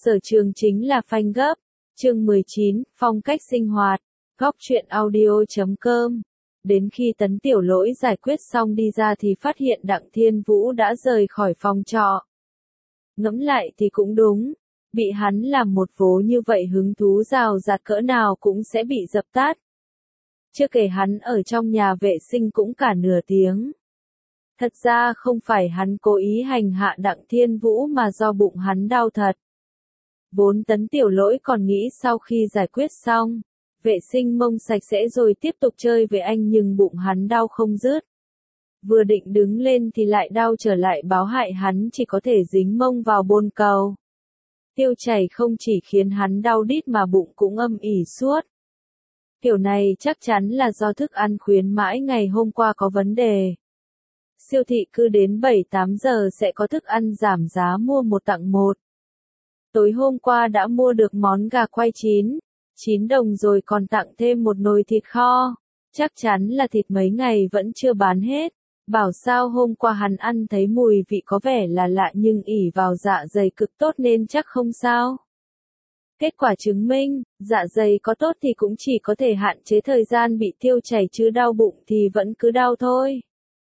Sở trường chính là phanh gấp. Chương 19, phong cách sinh hoạt. Góc truyện audio.com. Đến khi Tấn Tiểu Lỗi giải quyết xong đi ra thì phát hiện Đặng Thiên Vũ đã rời khỏi phòng trọ. Ngẫm lại thì cũng đúng. Bị hắn làm một vố như vậy hứng thú rào rạt cỡ nào cũng sẽ bị dập tắt. Chưa kể hắn ở trong nhà vệ sinh cũng cả nửa tiếng. Thật ra không phải hắn cố ý hành hạ Đặng Thiên Vũ mà do bụng hắn đau thật. Vốn Tấn Tiểu Lỗi còn nghĩ sau khi giải quyết xong, vệ sinh mông sạch sẽ rồi tiếp tục chơi với anh, nhưng bụng hắn đau không dứt. Vừa định đứng lên thì lại đau trở lại, báo hại hắn chỉ có thể dính mông vào bồn cầu. Tiêu chảy không chỉ khiến hắn đau đít mà bụng cũng âm ỉ suốt. Kiểu này chắc chắn là do thức ăn khuyến mãi ngày hôm qua có vấn đề. Siêu thị cứ đến 7-8 giờ sẽ có thức ăn giảm giá mua một tặng một. Tối hôm qua đã mua được món gà quay 9 đồng rồi còn tặng thêm một nồi thịt kho. Chắc chắn là thịt mấy ngày vẫn chưa bán hết. Bảo sao hôm qua hắn ăn thấy mùi vị có vẻ là lạ nhưng ỉ vào dạ dày cực tốt nên chắc không sao. Kết quả chứng minh, dạ dày có tốt thì cũng chỉ có thể hạn chế thời gian bị tiêu chảy chứ đau bụng thì vẫn cứ đau thôi.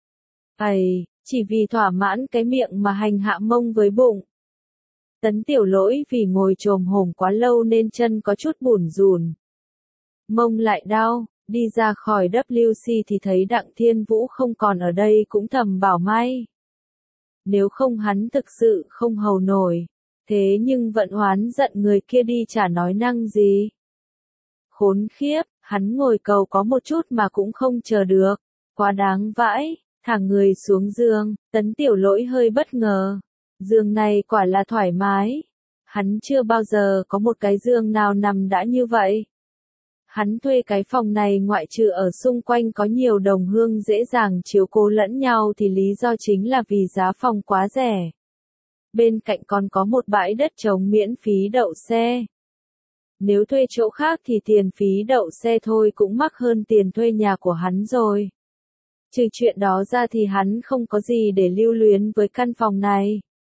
Chỉ vì thỏa mãn cái miệng mà hành hạ mông với bụng. Tấn Tiểu Lỗi vì ngồi chồm hổm quá lâu nên chân có chút bủn rủn. Mông lại đau, đi ra khỏi WC thì thấy Đặng Thiên Vũ không còn ở đây cũng thầm bảo may. Nếu không hắn thực sự không hầu nổi. Thế nhưng vẫn oán giận người kia đi chả nói năng gì. Khốn khiếp, hắn ngồi cầu có một chút mà cũng không chờ được. Quá đáng vãi, thả người xuống giường, Tấn Tiểu Lỗi hơi bất ngờ. Giường này quả là thoải mái. Hắn chưa bao giờ có một cái giường nào nằm đã như vậy. Hắn thuê cái phòng này ngoại trừ ở xung quanh có nhiều đồng hương dễ dàng chiếu cố lẫn nhau thì lý do chính là vì giá phòng quá rẻ. Bên cạnh còn có một bãi đất trống miễn phí đậu xe. Nếu thuê chỗ khác thì tiền phí đậu xe thôi cũng mắc hơn tiền thuê nhà của hắn rồi. Trừ chuyện đó ra thì hắn không có gì để lưu luyến với căn phòng này.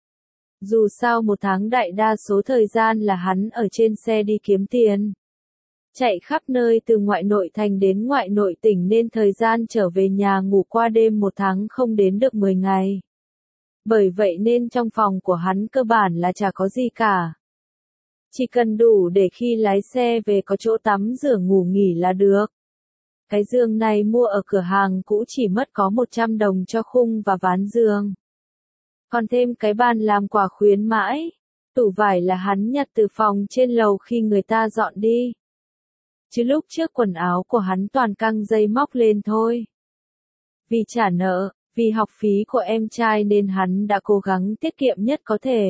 Dù sao một tháng đại đa số thời gian là hắn ở trên xe đi kiếm tiền. Chạy khắp nơi từ ngoại nội thành đến ngoại nội tỉnh nên thời gian trở về nhà ngủ qua đêm một tháng không đến được 10 ngày. Bởi vậy nên trong phòng của hắn cơ bản là chả có gì cả. Chỉ cần đủ để khi lái xe về có chỗ tắm rửa ngủ nghỉ là được. Cái giường này mua ở cửa hàng cũ chỉ mất có 100 đồng cho khung và ván giường. Còn thêm cái bàn làm quà khuyến mãi. Tủ vải là hắn nhặt từ phòng trên lầu khi người ta dọn đi. Chứ lúc trước quần áo của hắn toàn căng dây móc lên thôi. Vì trả nợ, vì học phí của em trai nên hắn đã cố gắng tiết kiệm nhất có thể.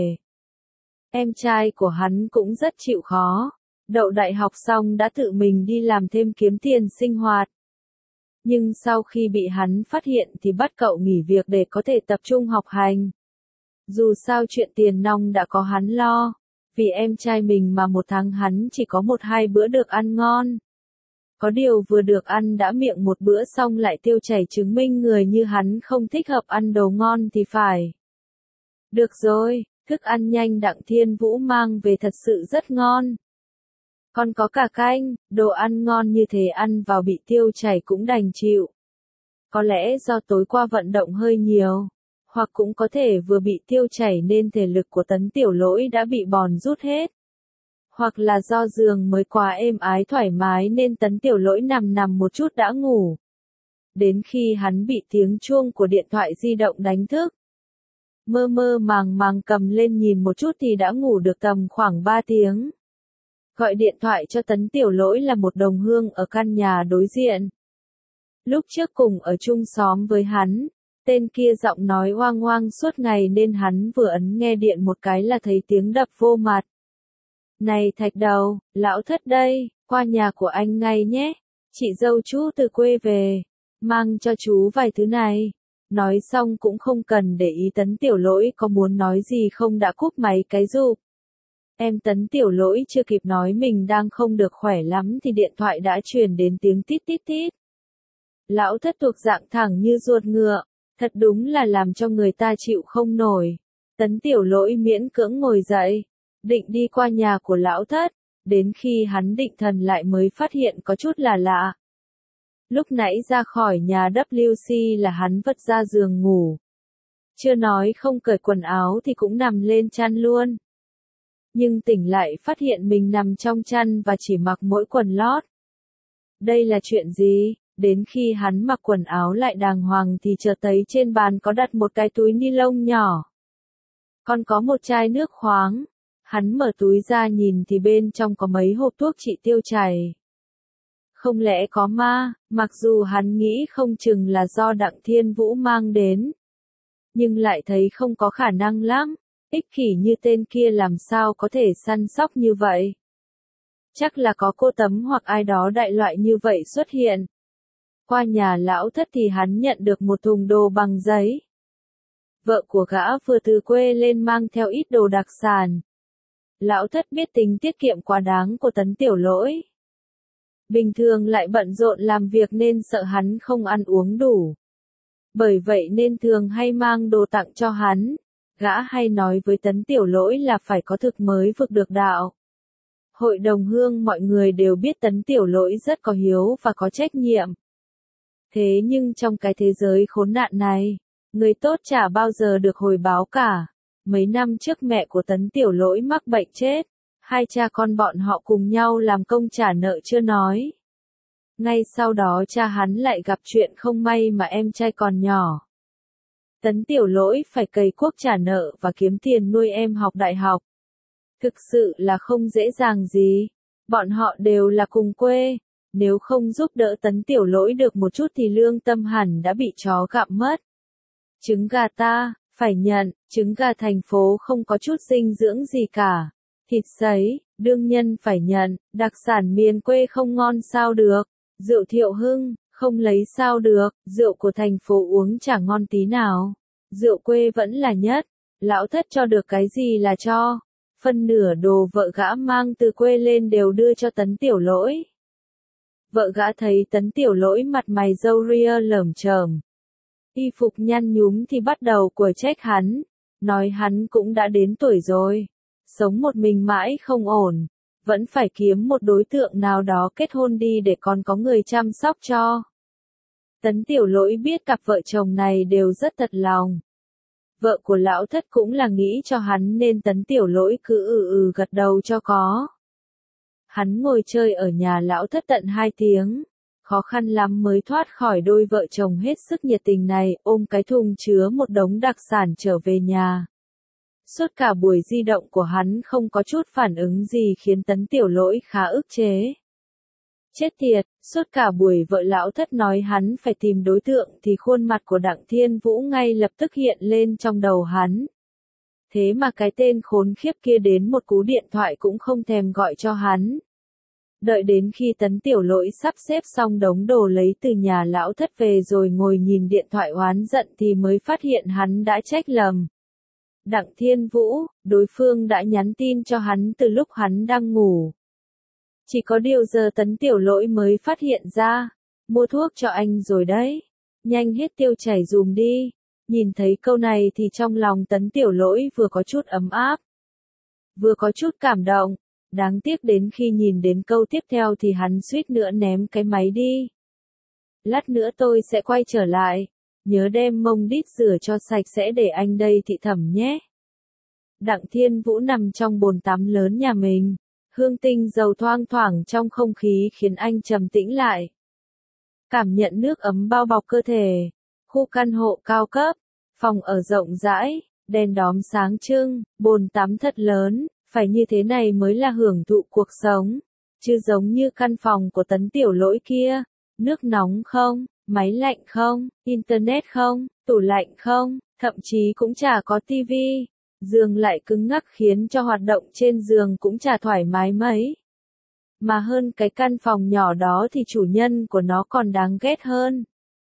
Em trai của hắn cũng rất chịu khó. Đậu đại học xong đã tự mình đi làm thêm kiếm tiền sinh hoạt. Nhưng sau khi bị hắn phát hiện thì bắt cậu nghỉ việc để có thể tập trung học hành. Dù sao chuyện tiền nong đã có hắn lo. Vì em trai mình mà một tháng hắn chỉ có 1-2 bữa được ăn ngon. Có điều vừa được ăn đã miệng một bữa xong lại tiêu chảy, chứng minh người như hắn không thích hợp ăn đồ ngon thì phải. Được rồi, thức ăn nhanh Đặng Thiên Vũ mang về thật sự rất ngon. Còn có cả canh, đồ ăn ngon như thế ăn vào bị tiêu chảy cũng đành chịu. Có lẽ do tối qua vận động hơi nhiều, hoặc cũng có thể vừa bị tiêu chảy nên thể lực của Tấn Tiểu Lỗi đã bị bòn rút hết. Hoặc là do giường mới quá êm ái thoải mái nên Tấn Tiểu Lỗi nằm một chút đã ngủ. Đến khi hắn bị tiếng chuông của điện thoại di động đánh thức. Mơ màng cầm lên nhìn một chút thì đã ngủ được tầm khoảng 3 tiếng. Gọi điện thoại cho Tấn Tiểu Lỗi là một đồng hương ở căn nhà đối diện. Lúc trước cùng ở chung xóm với hắn, tên kia giọng nói oang suốt ngày nên hắn vừa ấn nghe điện một cái là thấy tiếng đập vô mặt. Này Thạch Đầu, lão Thất đây, qua nhà của anh ngay nhé. Chị dâu chú từ quê về, mang cho chú vài thứ này. Nói xong cũng không cần để ý Tấn Tiểu Lỗi có muốn nói gì không đã cúp máy cái rụp. Em Tấn Tiểu Lỗi chưa kịp nói mình đang không được khỏe lắm thì điện thoại đã truyền đến tiếng tít tít tít. Lão Thất thuộc dạng thẳng như ruột ngựa, thật đúng là làm cho người ta chịu không nổi. Tấn Tiểu Lỗi miễn cưỡng ngồi dậy. định đi qua nhà của lão thất, đến khi hắn định thần lại mới phát hiện có chút là lạ. Lúc nãy ra khỏi nhà WC là hắn vất ra giường ngủ. Chưa nói không cởi quần áo thì cũng nằm lên chăn luôn. Nhưng tỉnh lại phát hiện mình nằm trong chăn và chỉ mặc mỗi quần lót. Đây là chuyện gì? Đến khi hắn mặc quần áo lại đàng hoàng thì chợt thấy trên bàn có đặt một cái túi ni lông nhỏ. Còn có một chai nước khoáng. Hắn mở túi ra nhìn thì bên trong có mấy hộp thuốc trị tiêu chảy. Không lẽ có ma, mặc dù hắn nghĩ không chừng là do Đặng Thiên Vũ mang đến. Nhưng lại thấy không có khả năng lắm, ích kỷ như tên kia làm sao có thể săn sóc như vậy. Chắc là có cô Tấm hoặc ai đó đại loại như vậy xuất hiện. Qua nhà lão thất thì hắn nhận được một thùng đồ bằng giấy. Vợ của gã vừa từ quê lên mang theo ít đồ đặc sản. Lão thất biết tính tiết kiệm quá đáng của Tấn Tiểu Lỗi. Bình thường lại bận rộn làm việc nên sợ hắn không ăn uống đủ. Bởi vậy nên thường hay mang đồ tặng cho hắn. Gã hay nói với Tấn Tiểu Lỗi là phải có thực mới vực được đạo. Hội đồng hương mọi người đều biết Tấn Tiểu Lỗi rất có hiếu và có trách nhiệm. Thế nhưng trong cái thế giới khốn nạn này, người tốt chả bao giờ được hồi báo cả. Mấy năm trước mẹ của Tấn Tiểu Lỗi mắc bệnh chết. Hai cha con bọn họ cùng nhau làm công trả nợ chưa nói. Ngay sau đó cha hắn lại gặp chuyện không may mà em trai còn nhỏ. Tấn Tiểu Lỗi phải cày cuốc trả nợ và kiếm tiền nuôi em học đại học. Thực sự là không dễ dàng gì. Bọn họ đều là cùng quê. Nếu không giúp đỡ Tấn Tiểu Lỗi được một chút thì lương tâm hẳn đã bị chó gặm mất. Trứng gà ta, phải nhận, trứng gà thành phố không có chút dinh dưỡng gì cả. Thịt sấy, đương nhân phải nhận, đặc sản miền quê không ngon sao được. Rượu Thiệu Hưng, không lấy sao được, rượu của thành phố uống chả ngon tí nào. Rượu quê vẫn là nhất, lão thất cho được cái gì là cho. Phân nửa đồ vợ gã mang từ quê lên đều đưa cho Tấn Tiểu Lỗi. Vợ gã thấy Tấn Tiểu Lỗi mặt mày râu ria lởm chởm, y phục nhăn nhúm thì bắt đầu quở trách hắn, nói hắn cũng đã đến tuổi rồi, sống một mình mãi không ổn, vẫn phải kiếm một đối tượng nào đó kết hôn đi để còn có người chăm sóc cho. Tấn Tiểu Lỗi biết cặp vợ chồng này đều rất thật lòng. Vợ của lão thất cũng là nghĩ cho hắn nên Tấn Tiểu Lỗi cứ gật đầu cho có. Hắn ngồi chơi ở nhà lão thất tận 2 tiếng. Khó khăn lắm mới thoát khỏi đôi vợ chồng hết sức nhiệt tình này, ôm cái thùng chứa một đống đặc sản trở về nhà. Suốt cả buổi di động của hắn không có chút phản ứng gì khiến Tấn Tiểu Lỗi khá ức chế. Chết tiệt, suốt cả buổi vợ lão thất nói hắn phải tìm đối tượng thì khuôn mặt của Đặng Thiên Vũ ngay lập tức hiện lên trong đầu hắn. Thế mà cái tên khốn khiếp kia đến một cú điện thoại cũng không thèm gọi cho hắn. Đợi đến khi Tấn Tiểu Lỗi sắp xếp xong đống đồ lấy từ nhà lão thất về rồi ngồi nhìn điện thoại oán giận thì mới phát hiện hắn đã trách lầm. Đặng Thiên Vũ, đối phương đã nhắn tin cho hắn từ lúc hắn đang ngủ. Chỉ có điều giờ Tấn Tiểu Lỗi mới phát hiện ra. Mua thuốc cho anh rồi đấy. Nhanh hết tiêu chảy dùm đi. Nhìn thấy câu này thì trong lòng Tấn Tiểu Lỗi vừa có chút ấm áp, vừa có chút cảm động. Đáng tiếc đến khi nhìn đến câu tiếp theo thì hắn suýt nữa ném cái máy đi. Lát nữa tôi sẽ quay trở lại. Nhớ đem mông đít rửa cho sạch sẽ để anh đây thị thẩm nhé. Đặng Thiên Vũ nằm trong bồn tắm lớn nhà mình. Hương tinh dầu thoang thoảng trong không khí khiến anh trầm tĩnh lại. Cảm nhận nước ấm bao bọc cơ thể. Khu căn hộ cao cấp. Phòng ở rộng rãi. Đèn đóm sáng trưng. Bồn tắm thật lớn. Phải như thế này mới là hưởng thụ cuộc sống. Chứ giống như căn phòng của Tấn Tiểu Lỗi kia. Nước nóng không? Máy lạnh không? Internet không? Tủ lạnh không? Thậm chí cũng chả có tivi. Giường lại cứng ngắc khiến cho hoạt động trên giường cũng chả thoải mái mấy. Mà hơn cái căn phòng nhỏ đó thì chủ nhân của nó còn đáng ghét hơn.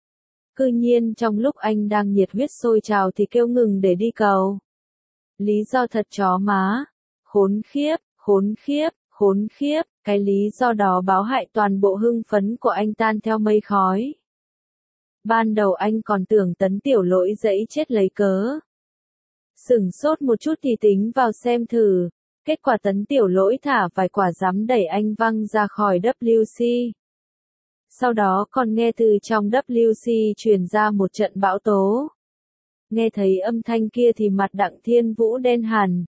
Cư nhiên trong lúc anh đang nhiệt huyết sôi trào thì kêu ngừng để đi cầu. Lý do thật chó má. Khốn khiếp, khốn khiếp, khốn khiếp. Cái lý do đó báo hại toàn bộ hưng phấn của anh tan theo mây khói. Ban đầu anh còn tưởng Tấn Tiểu Lỗi dẫy chết lấy cớ. Sửng sốt một chút thì tính vào xem thử. Kết quả Tấn Tiểu Lỗi thả vài quả giám đẩy anh văng ra khỏi WC. Sau đó còn nghe từ trong WC truyền ra một trận bão tố. Nghe thấy âm thanh kia thì mặt Đặng Thiên Vũ đen hẳn.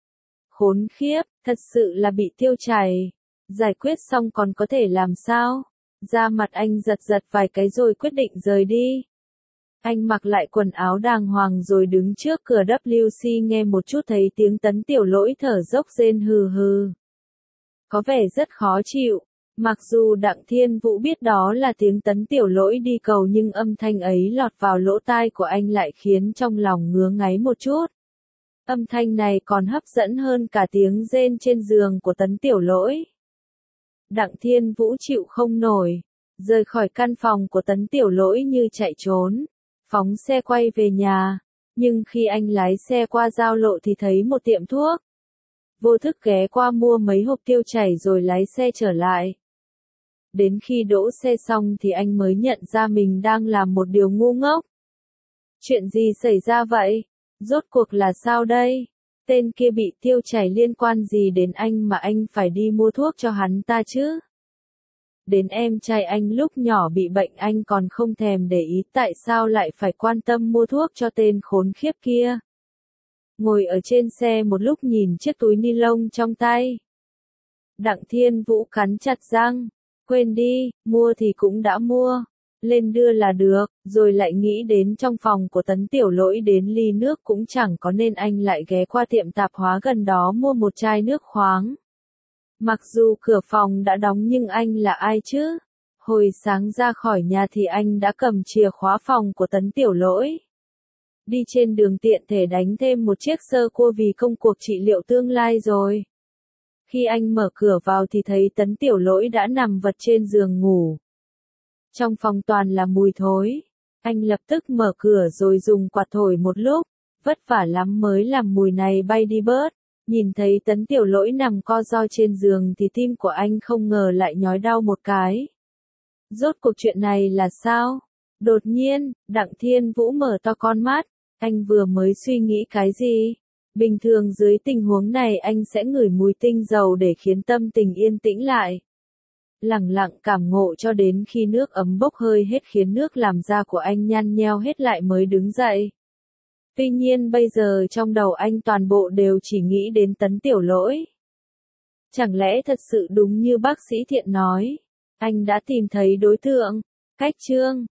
Khốn khiếp, thật sự là bị tiêu chảy. Giải quyết xong còn có thể làm sao? Da mặt anh giật giật vài cái rồi quyết định rời đi. Anh mặc lại quần áo đàng hoàng rồi đứng trước cửa WC nghe một chút thấy tiếng Tấn Tiểu Lỗi thở dốc rên hừ hừ. Có vẻ rất khó chịu. Mặc dù Đặng Thiên Vũ biết đó là tiếng Tấn Tiểu Lỗi đi cầu nhưng âm thanh ấy lọt vào lỗ tai của anh lại khiến trong lòng ngứa ngáy một chút. Âm thanh này còn hấp dẫn hơn cả tiếng rên trên giường của Tấn Tiểu Lỗi. Đặng Thiên Vũ chịu không nổi, rời khỏi căn phòng của Tấn Tiểu Lỗi như chạy trốn, phóng xe quay về nhà, nhưng khi anh lái xe qua giao lộ thì thấy một tiệm thuốc. Vô thức ghé qua mua mấy hộp tiêu chảy rồi lái xe trở lại. Đến khi đỗ xe xong thì anh mới nhận ra mình đang làm một điều ngu ngốc. Chuyện gì xảy ra vậy? Rốt cuộc là sao đây? Tên kia bị tiêu chảy liên quan gì đến anh mà anh phải đi mua thuốc cho hắn ta chứ? Đến em trai anh lúc nhỏ bị bệnh anh còn không thèm để ý tại sao lại phải quan tâm mua thuốc cho tên khốn khiếp kia. Ngồi ở trên xe một lúc nhìn chiếc túi ni lông trong tay. Đặng Thiên Vũ cắn chặt răng. Quên đi, mua thì cũng đã mua. Lên đưa là được, rồi lại nghĩ đến trong phòng của Tấn Tiểu Lỗi đến ly nước cũng chẳng có nên anh lại ghé qua tiệm tạp hóa gần đó mua một chai nước khoáng. Mặc dù cửa phòng đã đóng nhưng anh là ai chứ? Hồi sáng ra khỏi nhà thì anh đã cầm chìa khóa phòng của Tấn Tiểu Lỗi. Đi trên đường tiện thể đánh thêm một chiếc sơ cua vì công cuộc trị liệu tương lai rồi. Khi anh mở cửa vào thì thấy Tấn Tiểu Lỗi đã nằm vật trên giường ngủ. Trong phòng toàn là mùi thối. Anh lập tức mở cửa rồi dùng quạt thổi một lúc. Vất vả lắm mới làm mùi này bay đi bớt. Nhìn thấy Tấn Tiểu Lỗi nằm co ro trên giường thì tim của anh không ngờ lại nhói đau một cái. Rốt cuộc chuyện này là sao? Đột nhiên, Đặng Thiên Vũ mở to con mắt. Anh vừa mới suy nghĩ cái gì? Bình thường dưới tình huống này anh sẽ ngửi mùi tinh dầu để khiến tâm tình yên tĩnh lại. Lẳng lặng cảm ngộ cho đến khi nước ấm bốc hơi hết khiến nước làm da của anh nhăn nheo hết lại mới đứng dậy. Tuy nhiên bây giờ trong đầu anh toàn bộ đều chỉ nghĩ đến Tấn Tiểu Lỗi. Chẳng lẽ thật sự đúng như bác sĩ Thiện nói, anh đã tìm thấy đối tượng? Cách chương